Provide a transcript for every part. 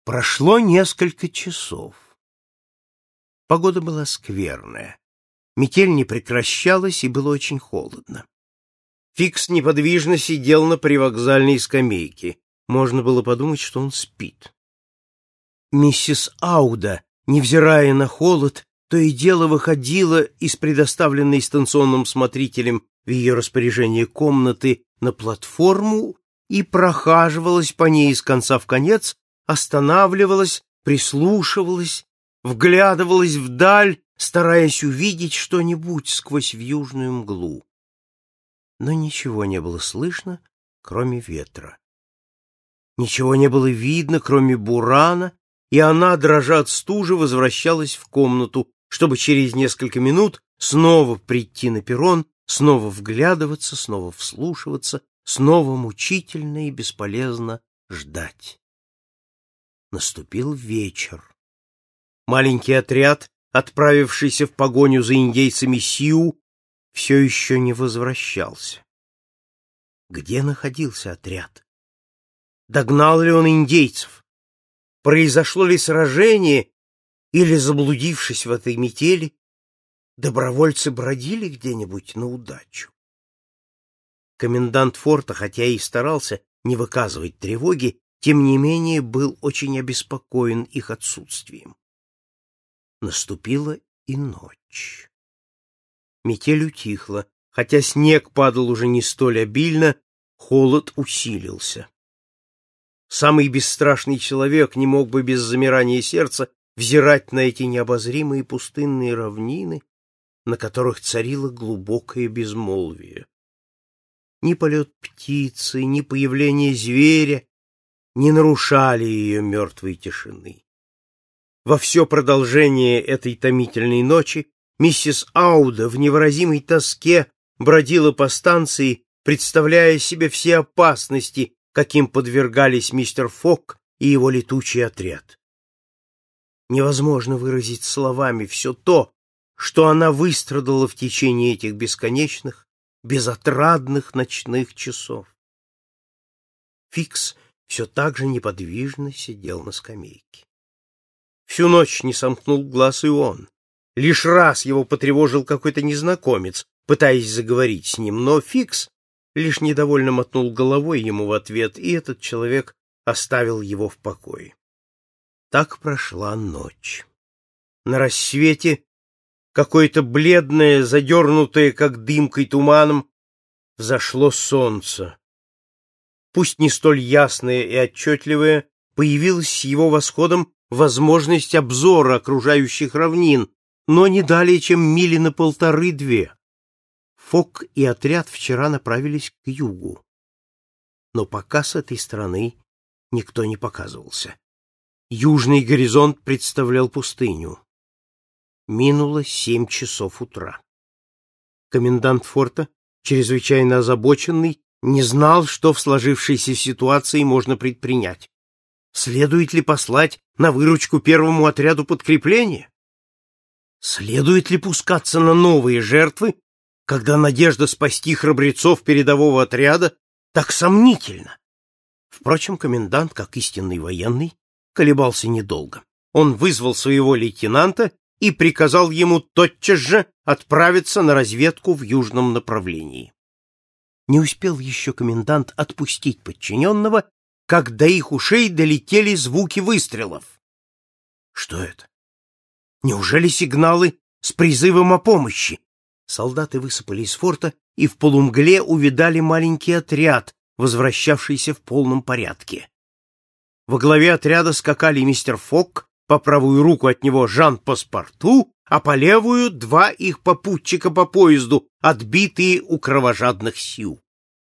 Прошло несколько часов. Погода была скверная. Метель не прекращалась, и было очень холодно. Фикс неподвижно сидел на привокзальной скамейке. Можно было подумать, что он спит. Миссис Ауда, невзирая на холод, то и дело выходила из предоставленной станционным смотрителем в ее распоряжение комнаты на платформу и прохаживалась по ней из конца в конец, останавливалась, прислушивалась, вглядывалась вдаль, стараясь увидеть что-нибудь сквозь вьюжную мглу. Но ничего не было слышно, кроме ветра. Ничего не было видно, кроме бурана, и она, дрожа от стужи, возвращалась в комнату, чтобы через несколько минут снова прийти на перрон, снова вглядываться, снова вслушиваться, снова мучительно и бесполезно ждать. Наступил вечер. Маленький отряд, отправившийся в погоню за индейцами Сиу, все еще не возвращался. Где находился отряд? Догнал ли он индейцев? Произошло ли сражение, или, заблудившись в этой метели, добровольцы бродили где-нибудь на удачу? Комендант форта, хотя и старался не выказывать тревоги, тем не менее был очень обеспокоен их отсутствием. Наступила и ночь. Метель утихла, хотя снег падал уже не столь обильно, холод усилился. Самый бесстрашный человек не мог бы без замирания сердца взирать на эти необозримые пустынные равнины, на которых царило глубокое безмолвие. Ни полет птицы, ни появление зверя не нарушали ее мертвой тишины. Во все продолжение этой томительной ночи миссис Ауда в невыразимой тоске бродила по станции, представляя себе все опасности, каким подвергались мистер Фок и его летучий отряд. Невозможно выразить словами все то, что она выстрадала в течение этих бесконечных, безотрадных ночных часов. Фикс все так же неподвижно сидел на скамейке. Всю ночь не сомкнул глаз и он. Лишь раз его потревожил какой-то незнакомец, пытаясь заговорить с ним, но Фикс лишь недовольно мотнул головой ему в ответ, и этот человек оставил его в покое. Так прошла ночь. На рассвете какое-то бледное, задернутое, как дымкой туманом, взошло солнце. Пусть не столь ясное и отчетливое, появилась с его восходом возможность обзора окружающих равнин, но не далее, чем мили на 1,5-2. Фок и отряд вчера направились к югу. Но пока с этой стороны никто не показывался. Южный горизонт представлял пустыню. Минуло 7 часов утра. Комендант форта, чрезвычайно озабоченный, не знал, что в сложившейся ситуации можно предпринять. Следует ли послать на выручку первому отряду подкрепления? Следует ли пускаться на новые жертвы, когда надежда спасти храбрецов передового отряда так сомнительна? Впрочем, комендант, как истинный военный, колебался недолго. Он вызвал своего лейтенанта и приказал ему тотчас же отправиться на разведку в южном направлении. Не успел еще комендант отпустить подчиненного, как до их ушей долетели звуки выстрелов. Что это? Неужели сигналы с призывом о помощи? Солдаты высыпали из форта и в полумгле увидали маленький отряд, возвращавшийся в полном порядке. Во главе отряда скакали мистер Фок, по правую руку от него Жан-Паспарту, а по левую 2 их попутчика по поезду, отбитые у кровожадных Сиу.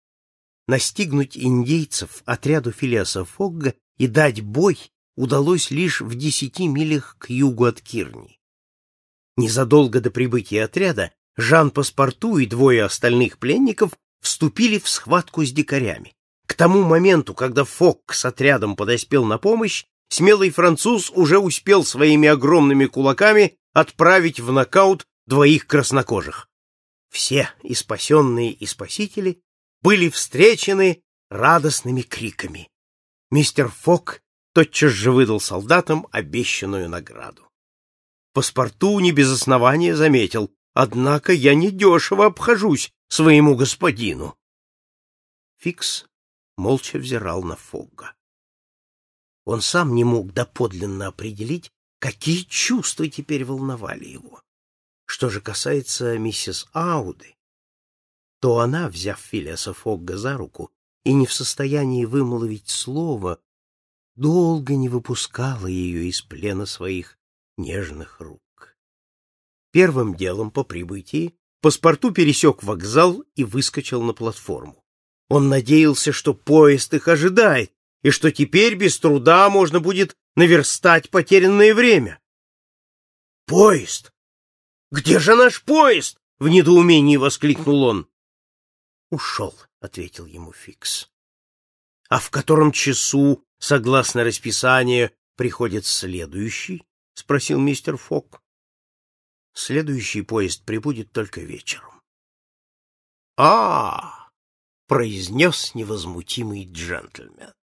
Настигнуть индейцев отряду Филиаса Фогга и дать бой удалось лишь в 10 милях к югу от Кирни. Незадолго до прибытия отряда Жан-Паспарту и 2 остальных пленников вступили в схватку с дикарями. К тому моменту, когда Фок с отрядом подоспел на помощь, смелый француз уже успел своими огромными кулаками отправить в нокаут 2 краснокожих. Все, и спасенные, и спасители, были встречены радостными криками. Мистер Фок тотчас же выдал солдатам обещанную награду. Паспорту не без основания заметил: «Однако я недешево обхожусь своему господину». Фикс молча взирал на Фогга. Он сам не мог доподлинно определить, какие чувства теперь волновали его. Что же касается миссис Ауды, то она, взяв Филиаса Фогга за руку и не в состоянии вымолвить слова, долго не выпускала ее из плена своих нежных рук. Первым делом по прибытии паспорту пересек вокзал и выскочил на платформу. Он надеялся, что поезд их ожидает, и что теперь без труда можно будет наверстать потерянное время. «Поезд! Где же наш поезд?» — в недоумении воскликнул он. «Ушел», — ответил ему Фикс. «А в котором часу, согласно расписанию, приходит следующий?» — спросил мистер Фогг. «Следующий поезд прибудет только вечером». «А-а-а!» — произнес невозмутимый джентльмен.